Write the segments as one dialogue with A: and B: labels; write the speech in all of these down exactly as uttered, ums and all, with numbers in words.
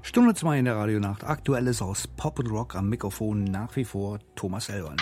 A: Stunde zwei in der Radionacht. Aktuelles aus Pop und Rock, am Mikrofon nach wie vor Thomas Elwan.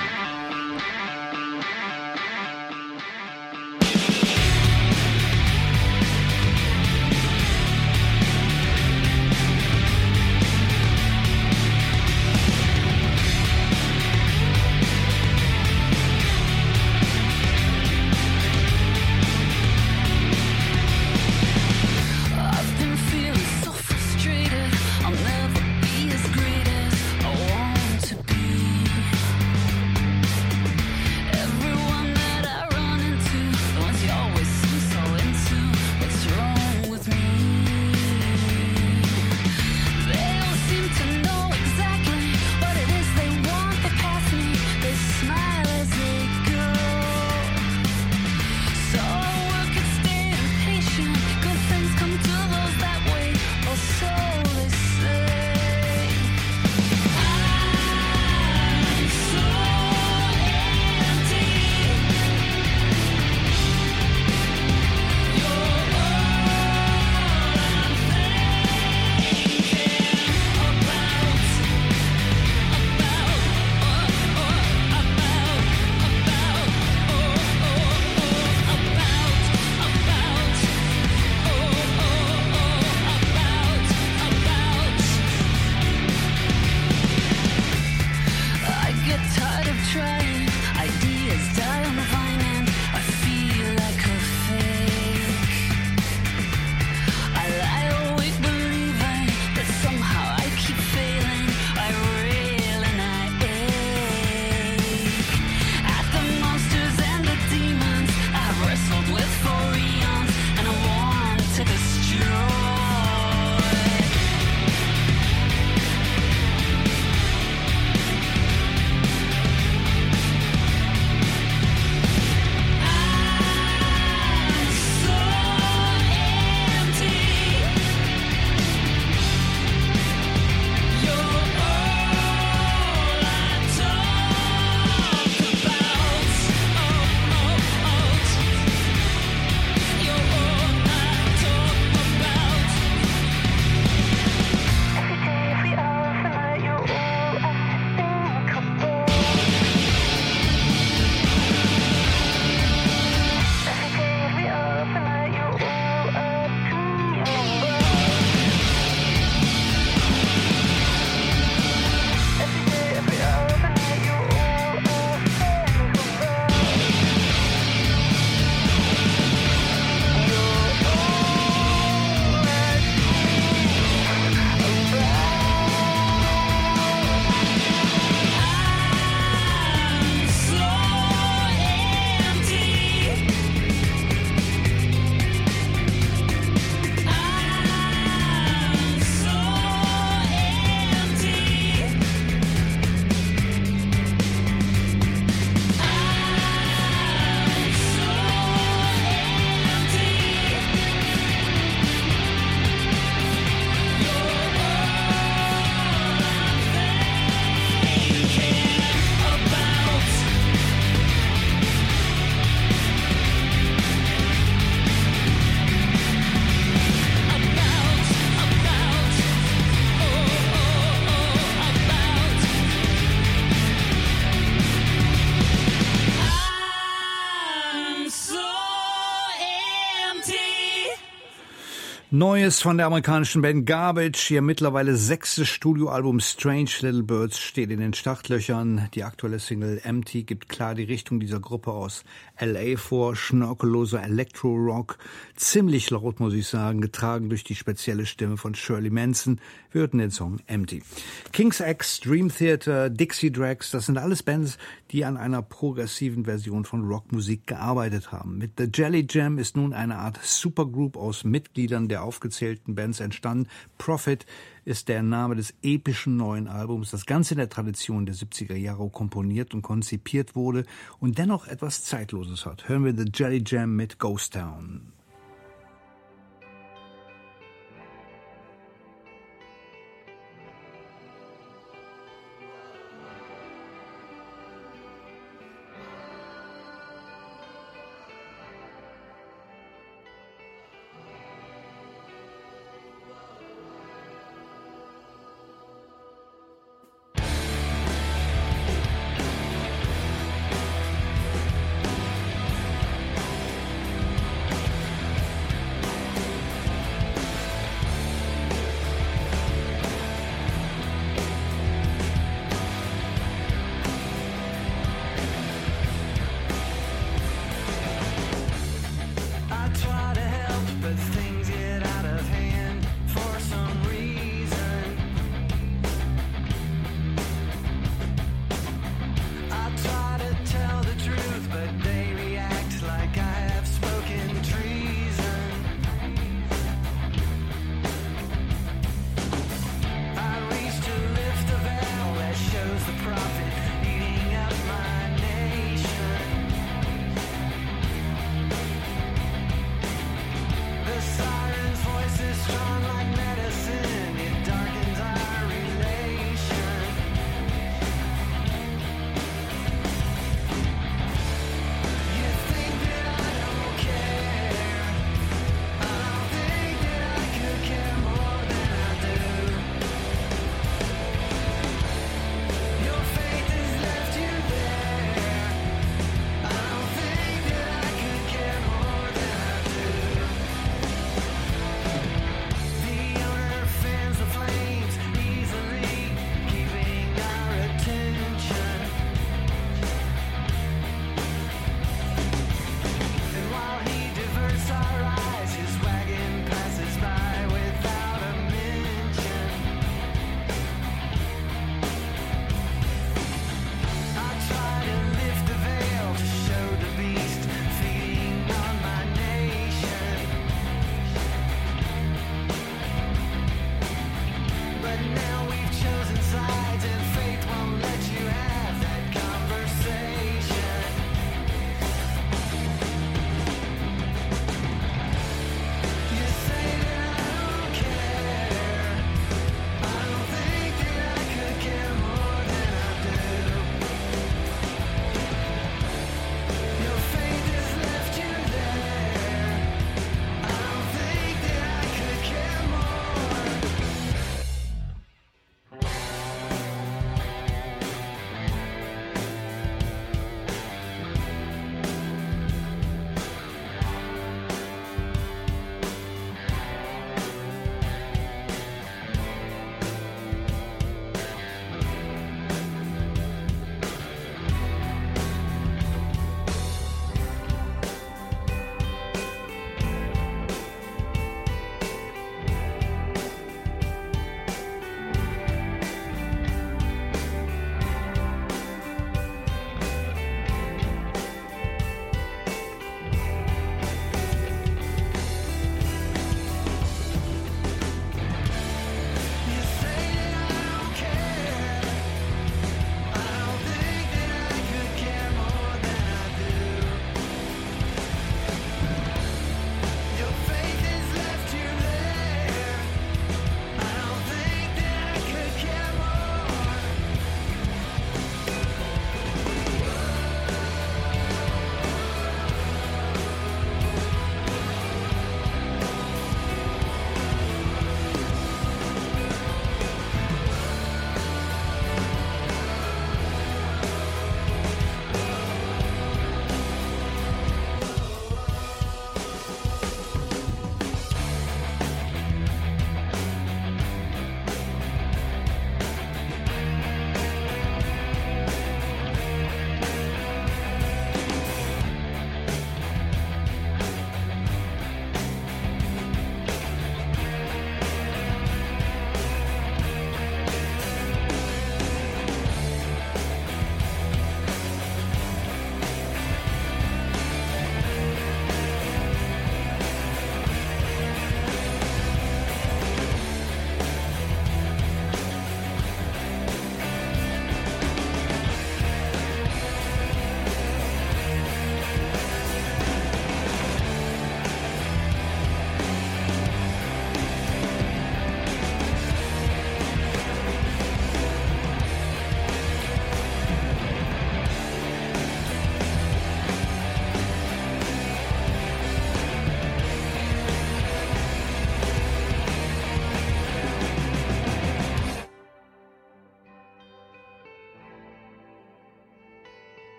A: Neues von der amerikanischen Band Garbage. Ihr mittlerweile sechstes Studioalbum Strange Little Birds steht in den Startlöchern. Die aktuelle Single Empty gibt klar die Richtung dieser Gruppe aus L A vor. Schnörkelloser Electro-Rock. Ziemlich laut, muss ich sagen, getragen durch die spezielle Stimme von Shirley Manson. Wir hörten den Song Empty. King's X, Dream Theater, Dixie Dregs, das sind alles Bands, die an einer progressiven Version von Rockmusik gearbeitet haben. Mit The Jelly Jam ist nun eine Art Supergroup aus Mitgliedern der aufgezählten Bands entstanden. Prophet ist der Name des epischen neuen Albums, das ganz in der Tradition der siebziger Jahre komponiert und konzipiert wurde und dennoch etwas Zeitloses hat. Hören wir The Jelly Jam mit Ghost Town.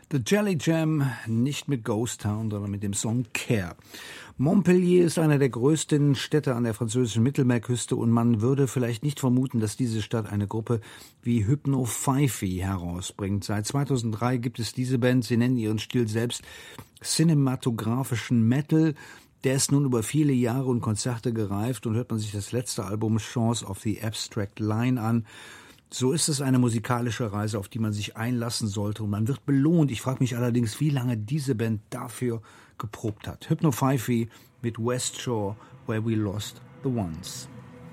A: The Jelly Jam, nicht mit Ghost Town, sondern mit dem Song Care. Montpellier ist einer der größten Städte an der französischen Mittelmeerküste und man würde vielleicht nicht vermuten, dass diese Stadt eine Gruppe wie Hypno Pfeifi herausbringt. Seit zweitausenddrei gibt es diese Band, sie nennen ihren Stil selbst cinematografischen Metal. Der ist nun über viele Jahre und Konzerte gereift und hört man sich das letzte Album Chance of the Abstract Line an. So ist es eine musikalische Reise, auf die man sich einlassen sollte und man wird belohnt. Ich frage mich allerdings, wie lange diese Band dafür geprobt hat. Hypno Pfeifi mit West Shore, Where We Lost the Ones.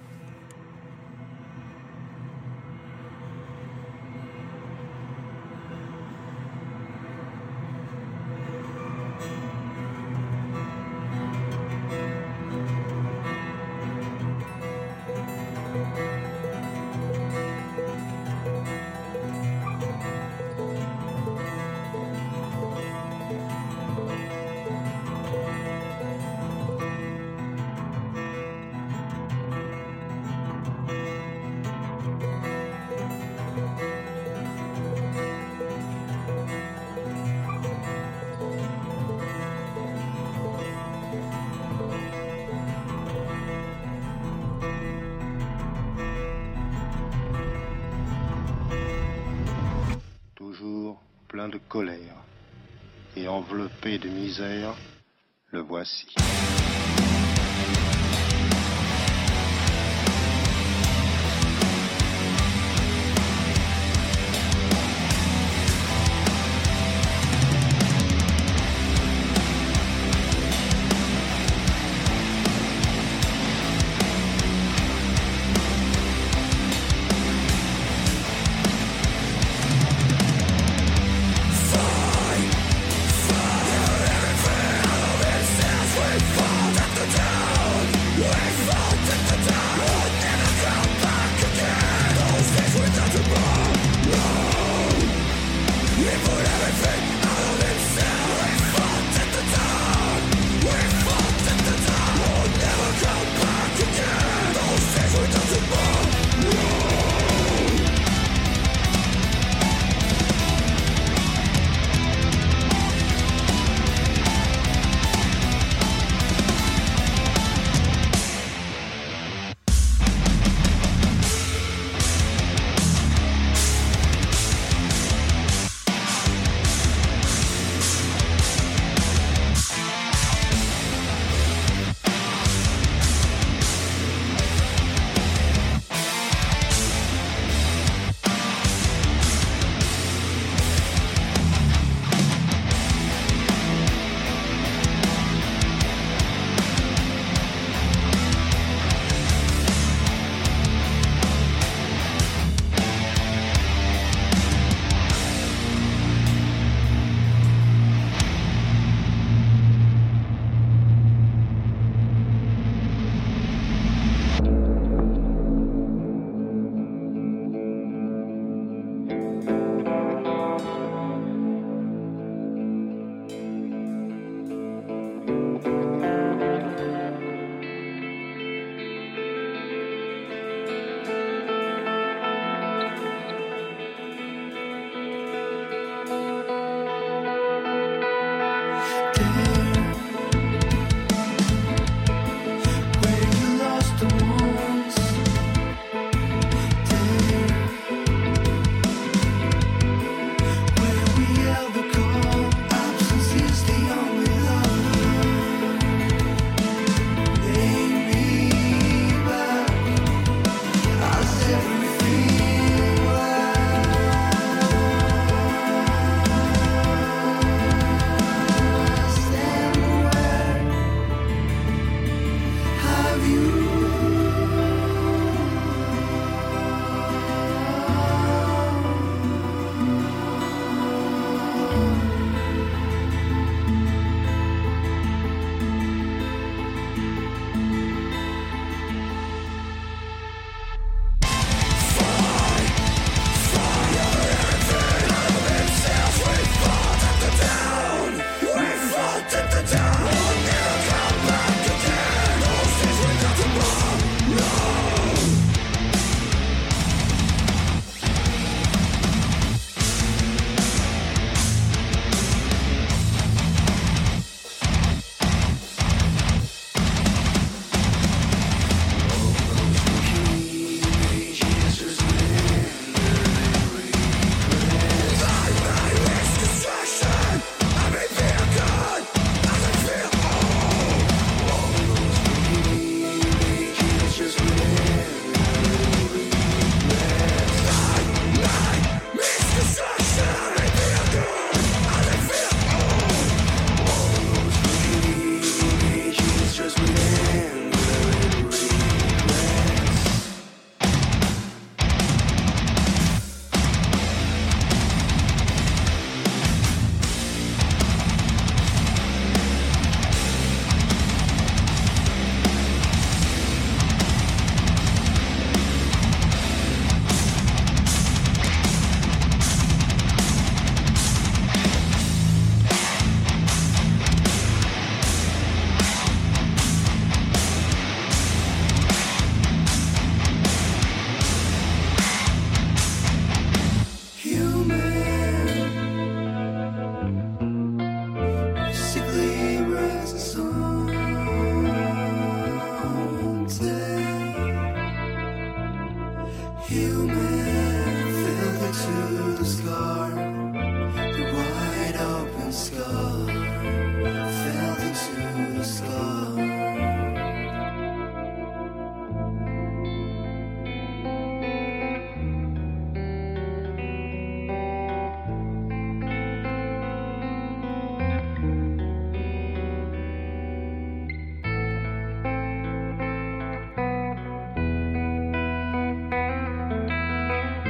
B: Plein de colère et enveloppé de misère, le voici.
C: Fall at the town.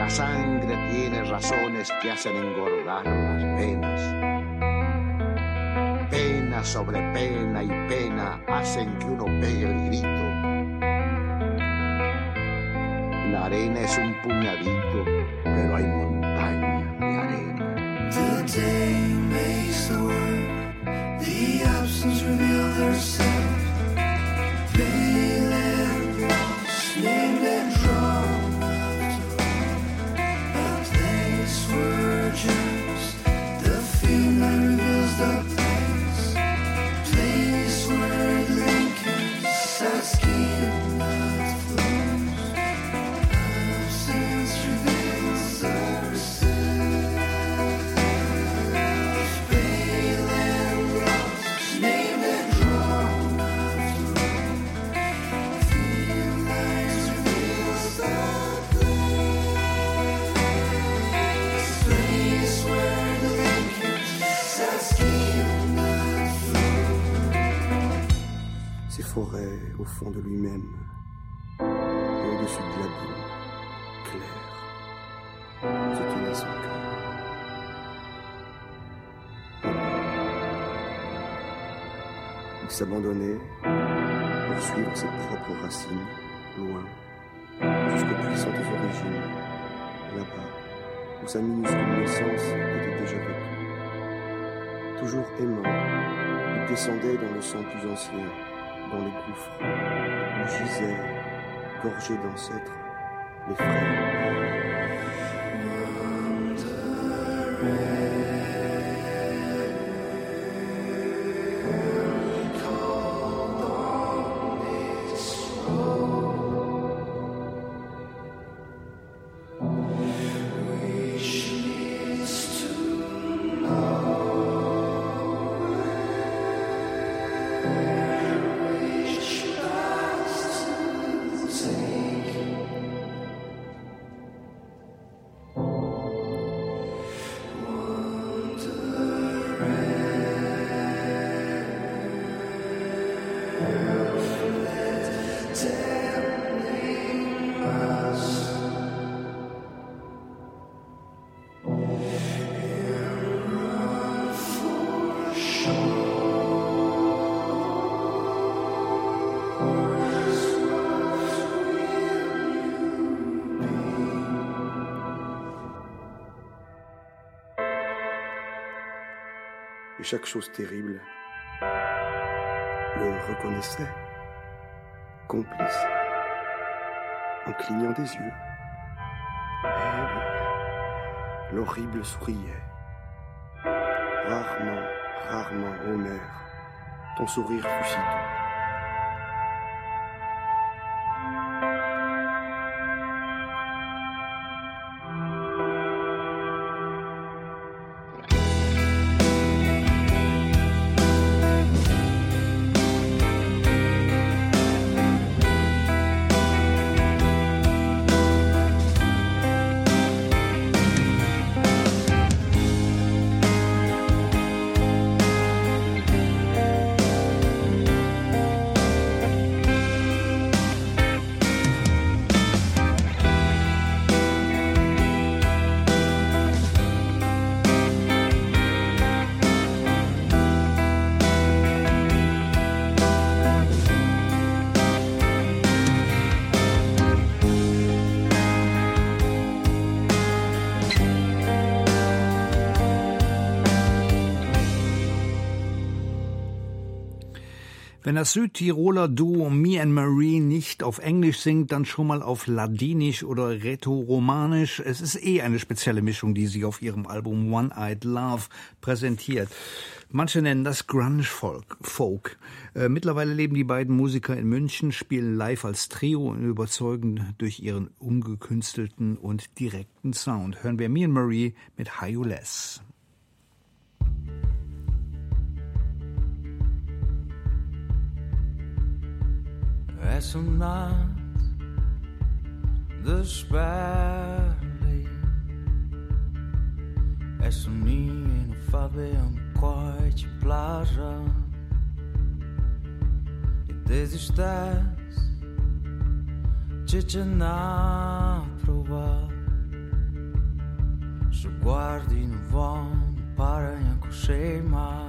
C: La sangre tiene razones que hacen engordar las venas. Pena sobre pena y pena hacen que uno pegue el grito. La arena es un puñadito, pero hay montañas de arena.
D: The day makes the word, the absence reveals herself. Pale and lost, named and drawn after all. A place where germs, the field that reveals the place. Place where the linkers are skin that flows. Absence reveals herself. Pale and lost, named and drawn after all. Field that reveals the place. Place where the linkers are skin that flows.
E: Ces forêts au fond de lui-même et au-dessus de l'abîme, clair, se tenait son cœur. Il s'abandonnait pour suivre ses propres racines, loin, jusqu'aux puissantes origines, là-bas, où sa minuscule naissance était déjà vécue. Toujours aimant, il descendait dans le sang plus ancien, dans les gouffres, où gisaient, gorgés d'ancêtres, les frères. Et chaque chose terrible le reconnaissait, complice, en clignant des yeux. Eh oui, l'horrible souriait. Rarement, rarement, ô mère, ton sourire fut si doux.
A: Wenn das Südtiroler Duo Me and Marie nicht auf Englisch singt, dann schon mal auf Ladinisch oder Rätoromanisch. Es ist eh eine spezielle Mischung, die sie auf ihrem Album One-Eyed Love präsentiert. Manche nennen das Grunge-Folk. Folk. Äh, mittlerweile leben die beiden Musiker in München, spielen live als Trio und überzeugen durch ihren umgekünstelten und direkten Sound. Hören wir Me and Marie mit High You Less.
F: As some nights desperdem, é soninho no fabem quite plaja e desistes, ce ce n-a provat se guardi non vuoi pare neanche scema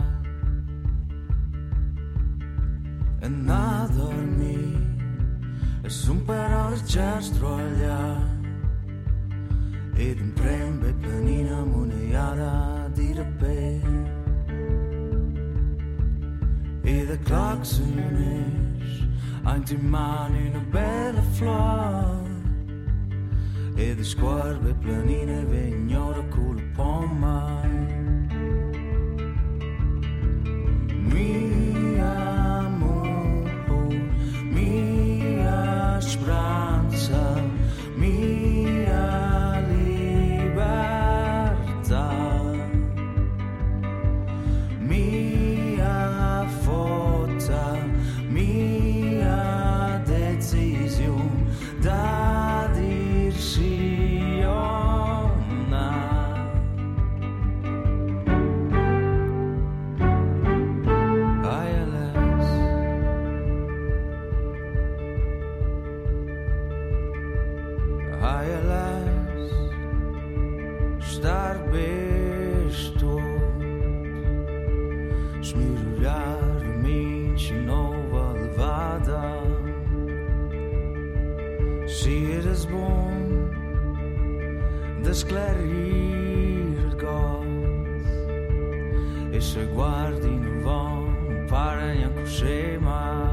F: e na dormi e sun però il gestro aglia ed un prembe penina moneiada di rapè e the clocks finish anche in mani una bella flor e de squarbe planine vegnora con la pomma mia amor mia speranza mia libertà mia forza mia decisione da dirsi ona I L S I L S star bist du smirar minci nova levada Sier is bom desclarir Gott e se guardi non van pare neanche scema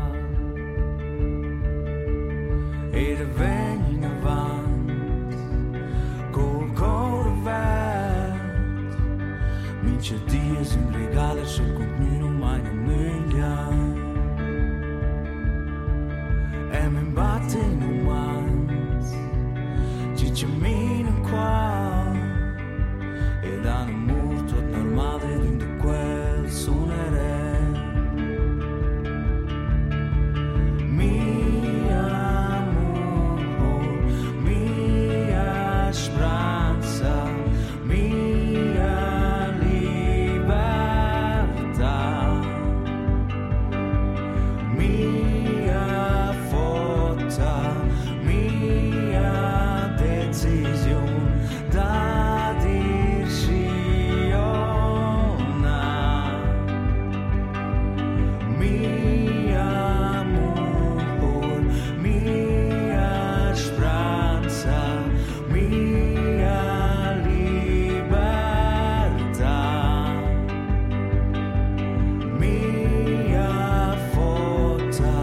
F: e de vegni in avant col cor vet mince dies in regale sul cammino mai non neglia e mi batte in un mans ci cammino qua e da un morto normale dentro quel suonere mia amor mia speranza mia libertà mia forza mia decisione da dirsi ona mia amor mia speranza mia libertà mia forza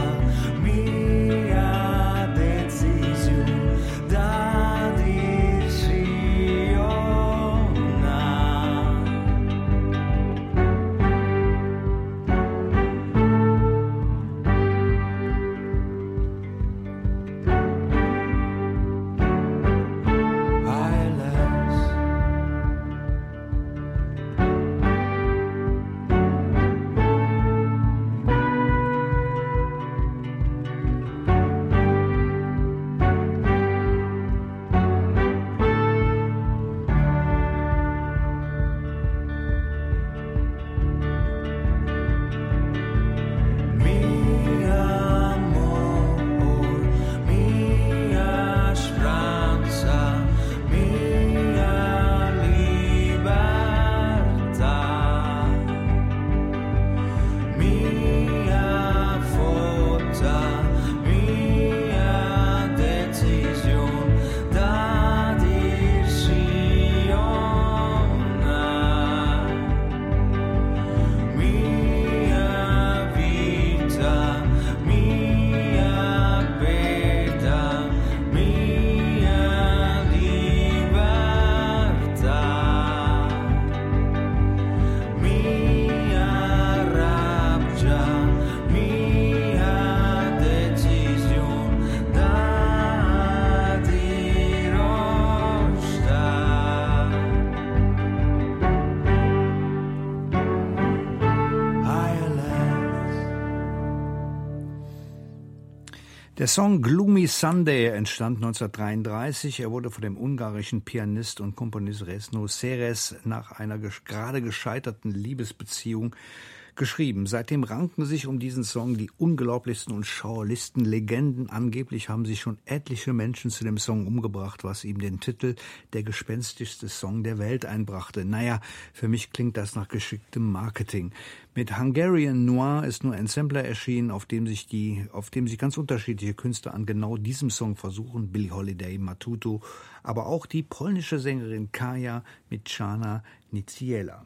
F: mia decisione da dirsi ona I L S mia amor mia speranza mia libertà mia forza mia decisione da dirsi ona mia vita mia vita mia libertà mia rabbia mia decisione da dirò sta I L S
A: Der Song Gloomy Sunday entstand neunzehnhundertdreiunddreißig. Er wurde von dem ungarischen Pianist und Komponist Resno Seres nach einer ges- gerade gescheiterten Liebesbeziehung geschrieben. Seitdem ranken sich um diesen Song die unglaublichsten und schauerlichsten Legenden. Angeblich haben sich schon etliche Menschen zu dem Song umgebracht, was ihm den Titel der gespenstischste Song der Welt einbrachte. Naja, für mich klingt das nach geschicktem Marketing. Mit Hungarian Noir ist nur ein Sampler erschienen, auf dem sich die, auf dem sich ganz unterschiedliche Künstler an genau diesem Song versuchen. Billie Holiday, Matuto, aber auch die polnische Sängerin Kaja mit Czarna Niedziela.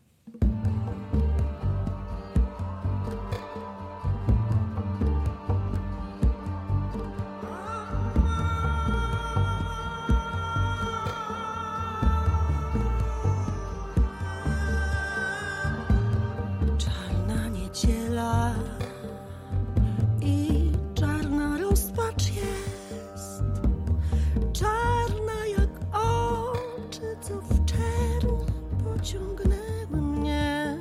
G: Czarna niedziela i czarna rozpacz jest, czarna jak oczy, co w czerń pociągnęły mnie,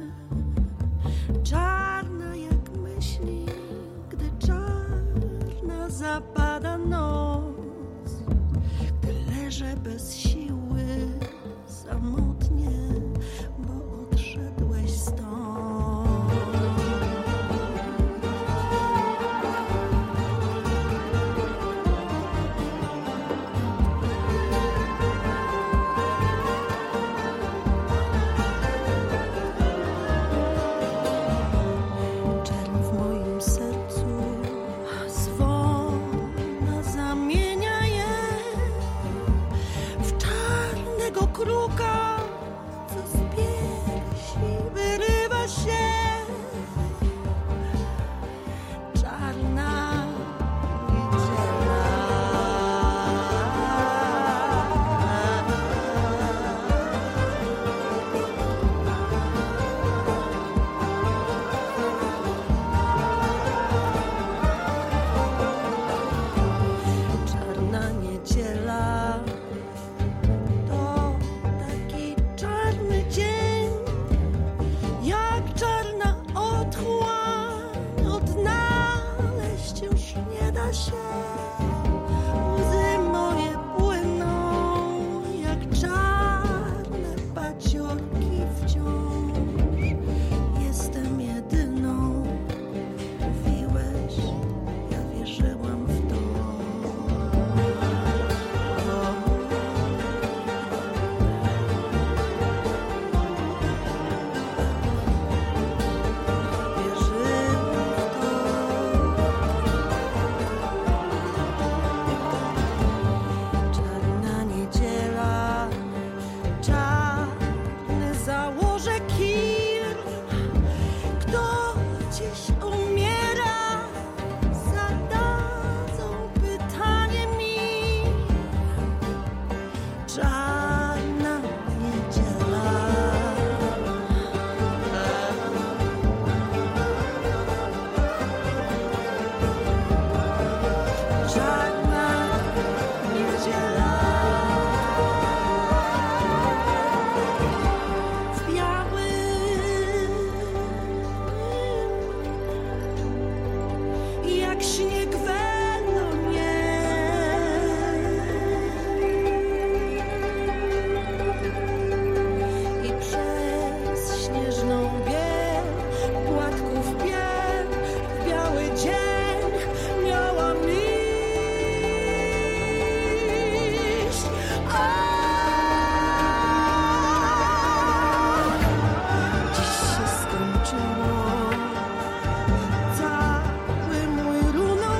G: czarna jak myśli, gdy czarna zapada noc, gdy leżę bez siły, samotnie, bo odszedłeś stąd. Czerń w moim sercu zwolna zamienia je w czarnego kruka, co z piersi wyrywa się. Czarna Czarna niedziela to taki czarny dzień, jak czarna otchłań, odnaleźć już nie da się. Łzy moje płyną jak czarne paciorki wciąż. Jestem jedyną, mówiłeś, ja wierzyłam w to. Wierzyłam w to. Czarna niedziela, czarny założę kir. Kto gdzieś umiera, zadadzą pytanie mi. Czarna niedziela. Czarna niedziela. W białym, jak śnieg w Elonie. I przez śnieżną biel płatków biel w biały dzień miałam iść. A dziś się skończyło, cały mój runął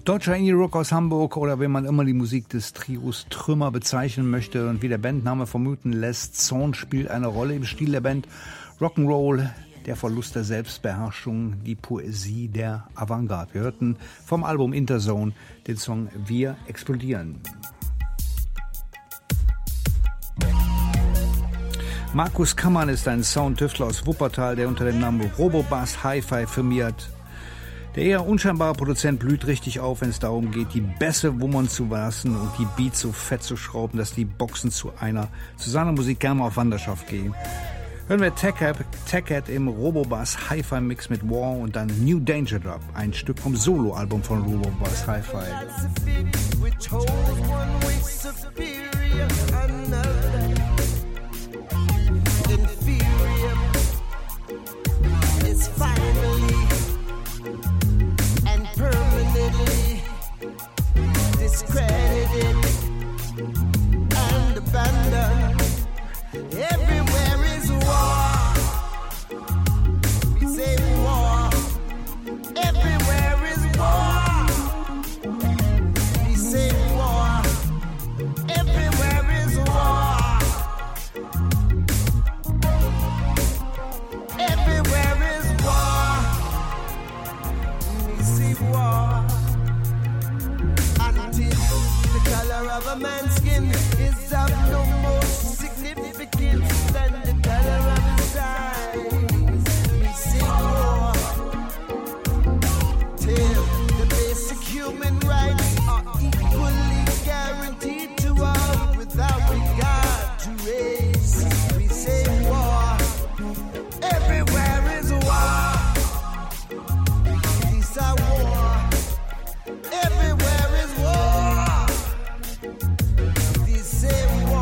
A: Deutscher Indie-Rock aus Hamburg oder wie man immer die Musik des Trios Trümmer bezeichnen möchte und wie der Bandname vermuten lässt, Zorn spielt eine Rolle im Stil der Band. Rock'n'Roll, der Verlust der Selbstbeherrschung, die Poesie der Avantgarde. Wir hörten vom Album Interzone den Song Wir explodieren. Markus Kammann ist ein Soundtüftler aus Wuppertal, der unter dem Namen Robobass Hi-Fi firmiert. Der eher unscheinbare Produzent blüht richtig auf, wenn es darum geht, die Bässe wummern zu lassen und die Beats so fett zu schrauben, dass die Boxen zu einer, zu seiner Musik gerne mal auf Wanderschaft gehen. Hören wir Tech-Cat im Robobass Hi-Fi-Mix mit War und dann New Danger Drop, ein Stück vom Solo-Album von Robobass Hi-Fi.
H: Permanently discredited and abandoned. Everywhere is war. We say war. Everywhere is war. We say war. Everywhere is war. Everywhere is war. We say war. Until the color of a man's skin is of no more significance than the color of his eyes. We say war. Till the basic human rights are equally guaranteed to all without regard to race. We say war. Everywhere is war. Peace or war. Everywhere is war. They say war.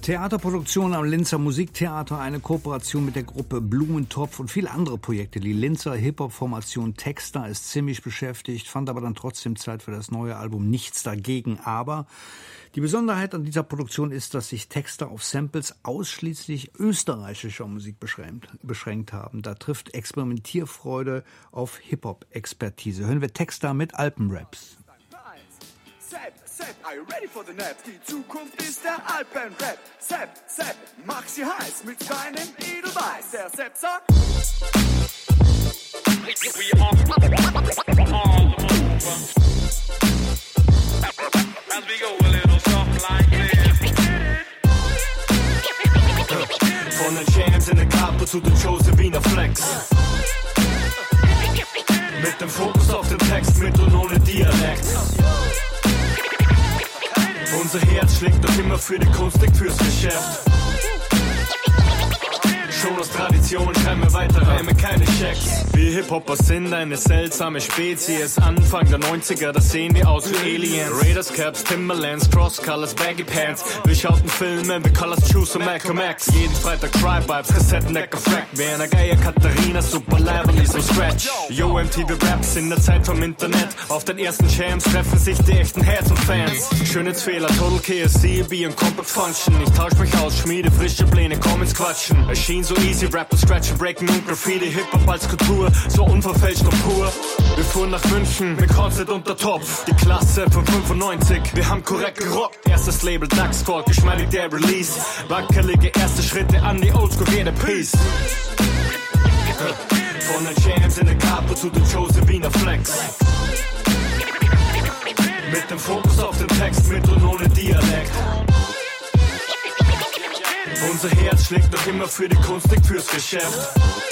A: Theaterproduktion am Linzer Musiktheater, eine Kooperation mit der Gruppe Blumentopf und viele andere Projekte. Die Linzer Hip-Hop-Formation Texter ist ziemlich beschäftigt, fand aber dann trotzdem Zeit für das neue Album Nichts dagegen. Aber die Besonderheit an dieser Produktion ist, dass sich Texter auf Samples ausschließlich österreichischer Musik beschränkt, beschränkt haben. Da trifft Experimentierfreude auf Hip-Hop-Expertise. Hören wir Texter mit Alpenraps.
I: Sepp, Sepp, are you ready for the nap? Die Zukunft ist der Alpenrap. Sepp, Sepp, mach sie heiß mit deinem Edelweiß. Der Sepp sagt... We are on the move. As we go a little soft like this. Von den Champs in der Kappe zu den Josephiner Flex. Mit dem Fokus auf den Text, mit und ohne Dialekt. Unser Herz schlägt doch immer für die Kunst, nicht fürs Geschäft. Schon aus Tradition schreiben wir weiter Reime, keine Schecks. Wir Hip-Hopper sind eine seltsame Spezies. Anfang der neunziger, da sehen wir aus wie Aliens. Raiders, Caps, Timberlands, Cross-Colors, Baggy Pants. Wir schauten Filme wie Colors, Juice und Malcolm X. Jeden Freitag Try-Vibes, Kassettendecker, Frack. Wer eine Geier Katharina, super live und so Scratch. Yo, M T V Raps in der Zeit vom Internet. Auf den ersten Jams treffen sich die echten Heads und Fans. Schönheitsfehler, Total K S C, B und Compact Function. Ich tausch mich aus, schmiede frische Pläne, komm ins Quatschen. Erschien so easy, Rapper, Scratchen, Breaken und Graffiti. Hip-Hop als Kultur, so unverfälscht und pur. Wir fuhren nach München mit Konzert unter Topf. Die Klasse von fünfundneunzig, wir haben korrekt gerockt. Erstes Label, Daxcore, geschmeidig der Release. Wackelige erste Schritte an die Oldschool, jeder Piece. Von den Champs in der Kappe zu den Josephiner Flex. Mit dem Fokus auf den Text, mit und ohne Dialekt. Unser Herz schlägt doch immer für die Kunst, nicht fürs Geschäft.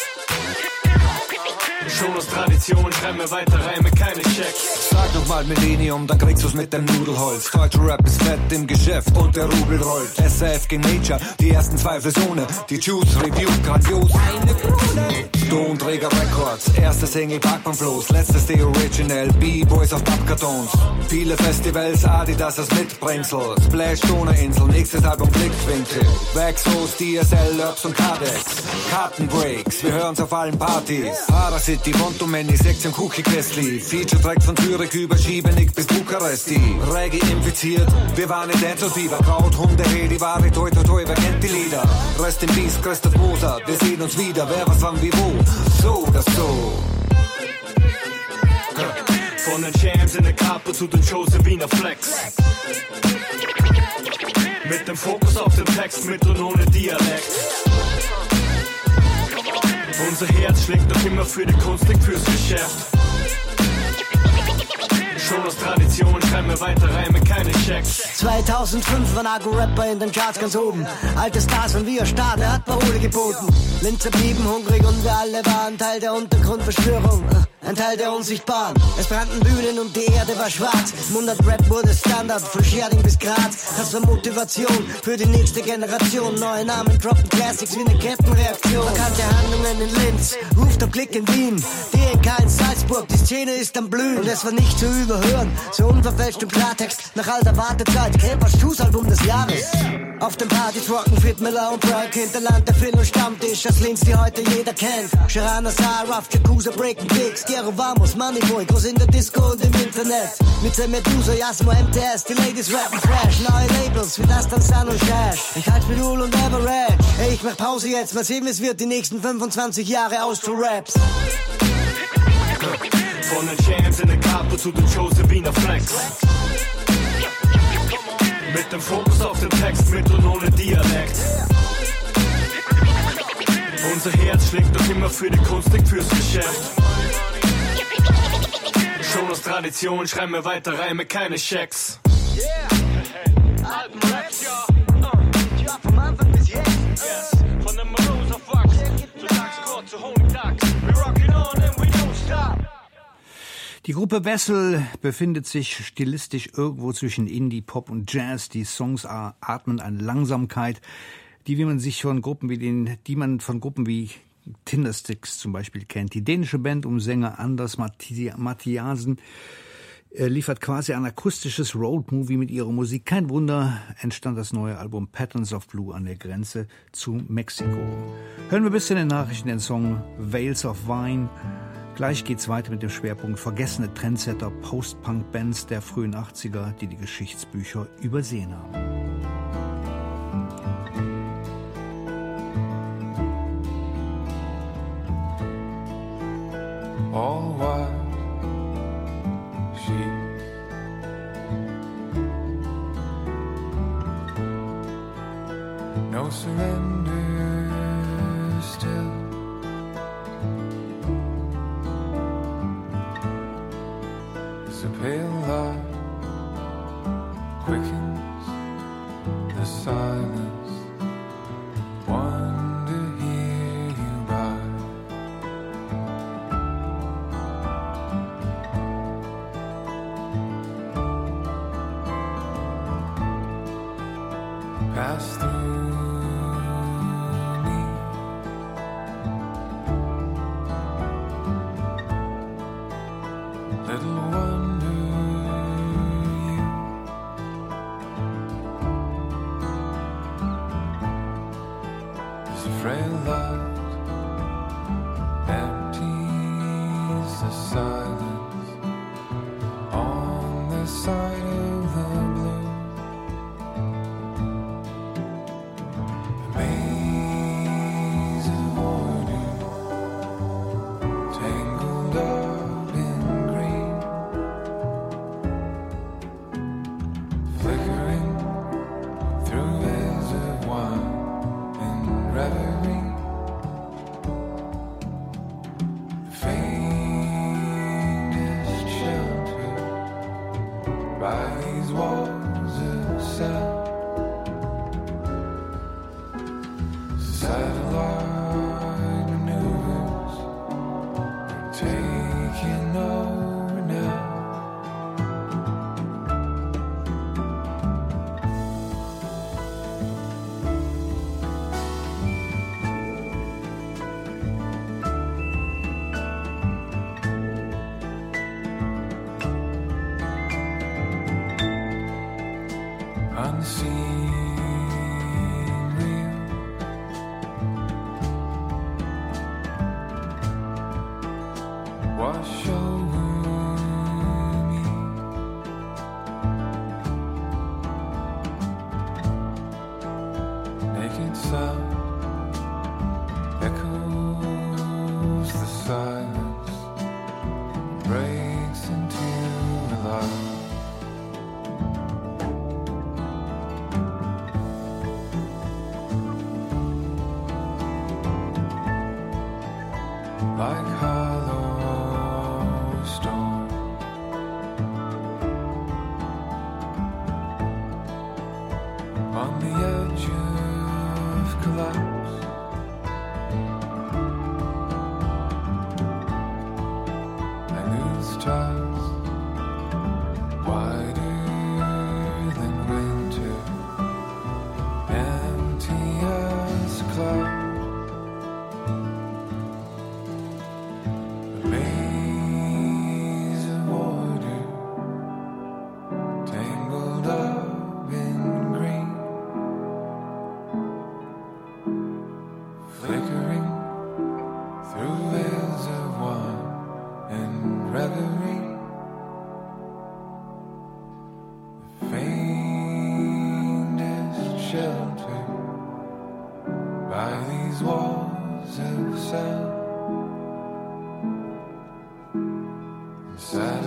I: Schon aus Tradition schreiben wir weiter Reime, keine Schecks.
J: Sag noch mal Millennium, dann kriegst du's mit dem Nudelholz. Deutscher Rap ist fett im Geschäft und der Rubel rollt. S R F gegen Nature, die ersten Zweifelsohne. Die Juice Review, grandios. Eine Brune. Tonträger Records, erste Single Backbandflows. Letztes The Original, B-Boys auf Pappkartons. Viele Festivals, Adidas als Mitbringsel. Splash, Donauinsel, nächstes Album Blickwinkel. Waxos, D S L, Urbs und Cardex. Kartenbreaks, wir hören's auf allen Partys. Paracity, Montomeni, Sektion Cookie Kessli. Feature-Track von Zürich über Schiebenig bis Bukaresti. Reggae infiziert, wir waren in Dancehall-Fieber. Kraut, Hunde, die Ware, toi, toi, toi, wer kennt die Lieder? Rest in Peace, Christoph Moser, wir sehen uns wieder. Wer, was, wann, wie, wo? So, das so.
I: Von den Champs in der Kappe zu den Josephiner Flex. Mit dem Fokus auf den Text, mit und ohne Dialekt. Unser Herz schlägt doch immer für die Kunst, nicht fürs Geschäft. Schon aus Tradition schreiben wir weiter Reime, keine Schecks.
K: zweitausendfünf waren Agro-Rapper in den Charts ganz oben. Alte Stars von wir Staat, er hat Parole geboten. Linzer blieben hungrig und wir alle waren Teil der Untergrundverschwörung. Ein Teil der Unsichtbaren. Es brannten Bühnen und die Erde war schwarz. Mundart-Rap wurde Standard, von Scherding bis Graz. Das war Motivation für die nächste Generation. Neue Namen droppen Classics wie eine Kettenreaktion. Markante Handlungen in Linz, Rooftop-Klick in Wien, D N K in Salzburg, die Szene ist am Blühen. Und es war nicht zu überhören, so unverfälscht im Klartext. Nach alter Wartezeit, Campers Tuss-Album des Jahres. Auf dem Partys rocken Fit Miller und Break, Hinterland der Phil und Stammtisch, aus Linz, die heute jeder kennt. Sharana, Saraf, Jakuza, Breaking Pigs, Gero Vamos, Moneyboy, groß in der Disco und im Internet. Mit der Medusa, Jasmo, M T S, die Ladies rappen fresh. Neue Labels wie das dann Sun und Shash. Ich halt mit Ul und Average. Hey, ich mach Pause jetzt, mal sehen, wie es wird die nächsten fünfundzwanzig Jahre aus zu Raps.
I: Von den Champs in der Kappe zu den Josephiner Flex. Mit dem Fokus auf den Text, mit und ohne Dialekt. Unser Herz schlägt doch immer für die Kunst, nicht fürs Geschäft. Schon aus Tradition schreiben wir weiter Reime, keine Schecks.
H: Yeah, Alpenraps, ja. Ja, vom Anfang bis jetzt. Yes, von dem Marosa Fox zu Daxcore zu Holy Ducks. We rockin' on and we don't stop.
A: Die Gruppe Wessel befindet sich stilistisch irgendwo zwischen Indie, Pop und Jazz. Die Songs atmen eine Langsamkeit, die wie man sich von Gruppen wie den, die man von Gruppen wie Tindersticks zum Beispiel kennt. Die dänische Band um Sänger Anders Mathiasen Er liefert quasi ein akustisches Roadmovie mit ihrer Musik. Kein Wunder, entstand das neue Album Patterns of Blue an der Grenze zu Mexiko. Hören wir bis in den Nachrichten den Song Veils of Wine. Gleich geht's weiter mit dem Schwerpunkt vergessene Trendsetter, Post-Punk-Bands der frühen achtziger, die die Geschichtsbücher übersehen haben.
L: All white sheets, no surrender still. It's a pale light quickens the silence. One to hear you by. Pass through me, little wonder you is a frail light, empties the silence on the side of the blue. Sad